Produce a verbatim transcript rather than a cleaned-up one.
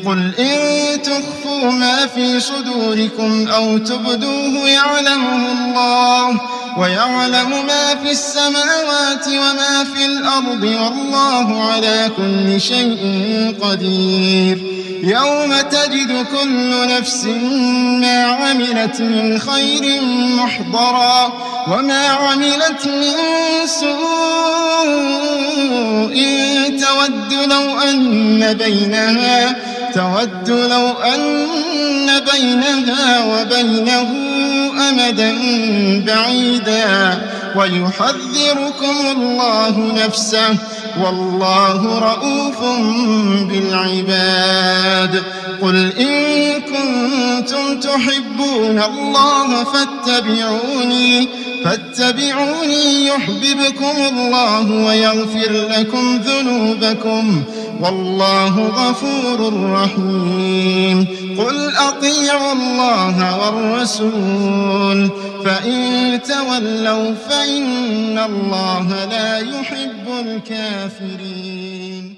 قل إن تخفوا ما في صدوركم أو تبدوه يعلمه الله ويعلم ما في السماوات وما في الأرض والله على كل شيء قدير. يوم تجد كل نفس ما عملت من خير محضرا وما عملت من سوء تود لو أن بينها تود لو أن بينها وبينه أمدا بعيدا ويحذركم الله نفسه والله رءوف بالعباد. قل إن كنتم تحبون الله فاتبعوني فاتبعوني يحببكم الله ويغفر لكم ذنوبكم والله غفور رحيم. قل أطيعوا الله والرسول فإن تولوا فإن الله لا يحب الكافرين.